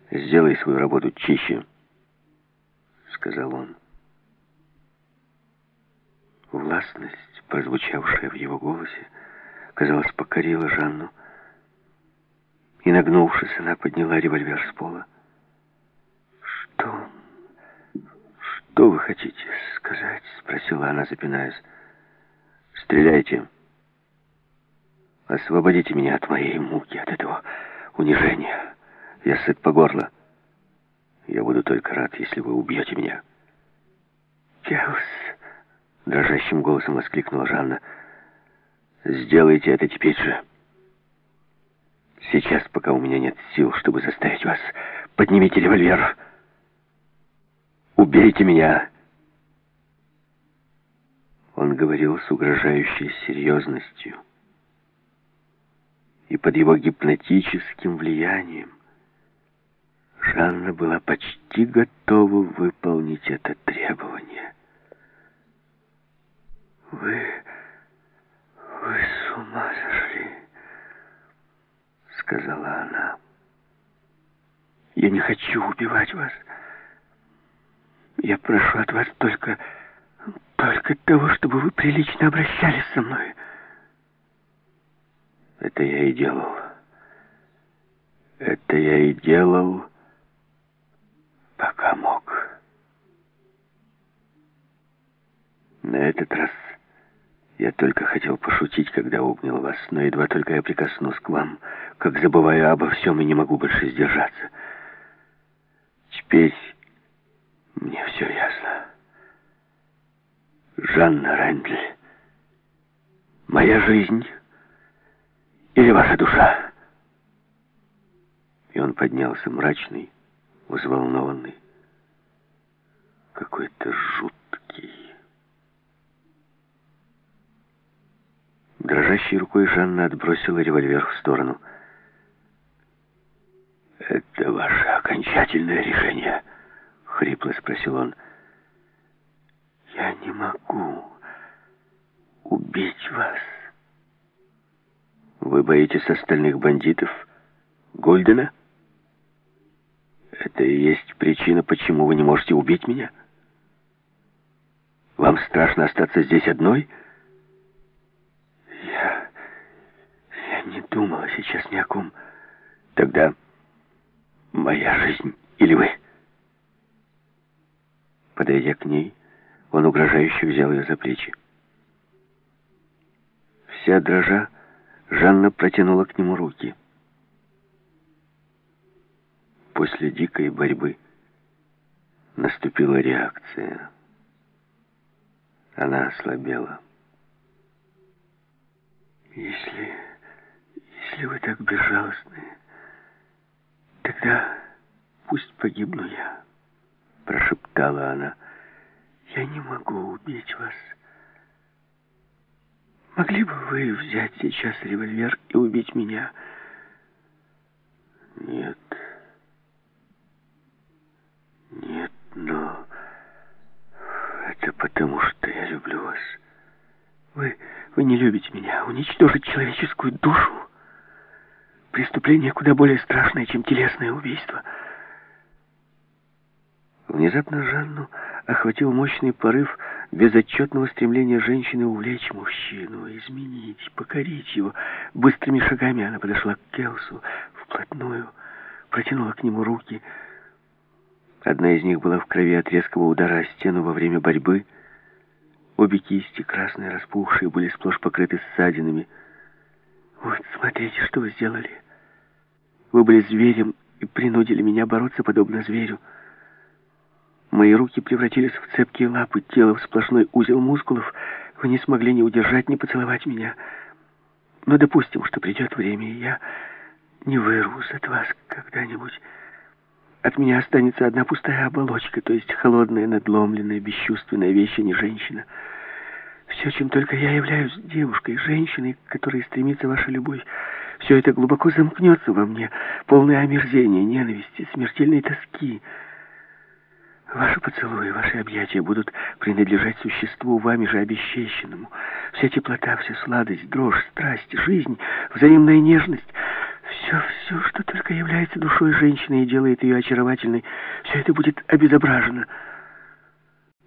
«Сделай свою работу чище», — сказал он. Властность, прозвучавшая в его голосе, казалось, покорила Жанну. И, нагнувшись, она подняла револьвер с пола. «Что вы хотите сказать?» — спросила она, запинаясь. «Стреляйте. Освободите меня от моей муки, от этого унижения. Я сыт по горло. Я буду только рад, если вы убьете меня». «Келс!» — дрожащим голосом воскликнула Жанна. «Сделайте это теперь же. Сейчас, пока у меня нет сил, чтобы заставить вас. Поднимите револьвер. Убейте меня!» Он говорил с угрожающей серьезностью. И под его гипнотическим влиянием Жанна была почти готова выполнить это требование. «Вы с ума сошли», — сказала она. «Я не хочу убивать вас. Я прошу от вас только того, чтобы вы прилично обращались со мной». Это я и делал. Это я и делал, пока мог. На этот раз я только хотел пошутить, когда обнял вас, но едва только я прикоснусь к вам, как забываю обо всем и не могу больше сдержаться. Теперь мне все ясно. Жанна Рендель, моя жизнь или ваша душа?» И он поднялся мрачный, взволнованный, какой-то жуткий. Дрожащей рукой Жанна отбросила револьвер в сторону. «Это ваше окончательное решение?» — хрипло спросил он. «Я не могу убить вас». «Вы боитесь остальных бандитов? Гольдена? Это и есть причина, почему вы не можете убить меня? Вам страшно остаться здесь одной?» Я не думала сейчас ни о ком. «Тогда моя жизнь или вы?» Подойдя к ней, он угрожающе взял ее за плечи. Вся дрожа, Жанна протянула к нему руки. После дикой борьбы наступила реакция. Она ослабела. Если вы так безжалостны, тогда пусть погибну я», — прошептала она. «Я не могу убить вас. Могли бы вы взять сейчас револьвер и убить меня?» «Нет, но это потому, что я люблю вас». Вы не любите меня. Уничтожить человеческую душу — преступление куда более страшное, чем телесное убийство». Внезапно Жанну охватил мощный порыв безотчетного стремления женщины увлечь мужчину, изменить, покорить его. Быстрыми шагами она подошла к Келсу вплотную, протянула к нему руки. Одна из них была в крови от резкого удара о стену во время борьбы. Обе кисти, красные, распухшие, были сплошь покрыты ссадинами. «Вот, смотрите, что вы сделали. Вы были зверем и принудили меня бороться подобно зверю. Мои руки превратились в цепкие лапы, тело в сплошной узел мускулов. Вы не смогли ни удержать, ни поцеловать меня. Но допустим, что придет время, и я не вырвусь от вас когда-нибудь. От меня останется одна пустая оболочка, то есть холодная, надломленная, бесчувственная вещь, а не женщина. Все, чем только я являюсь, девушкой, женщиной, к которой стремится ваша любовь, все это глубоко замкнется во мне, полное омерзения, ненависти, смертельной тоски. Ваши поцелуи, ваши объятия будут принадлежать существу, вами же обесчещенному. Вся теплота, вся сладость, дрожь, страсть, жизнь, взаимная нежность — Все, что только является душой женщины и делает ее очаровательной, все это будет обезображено.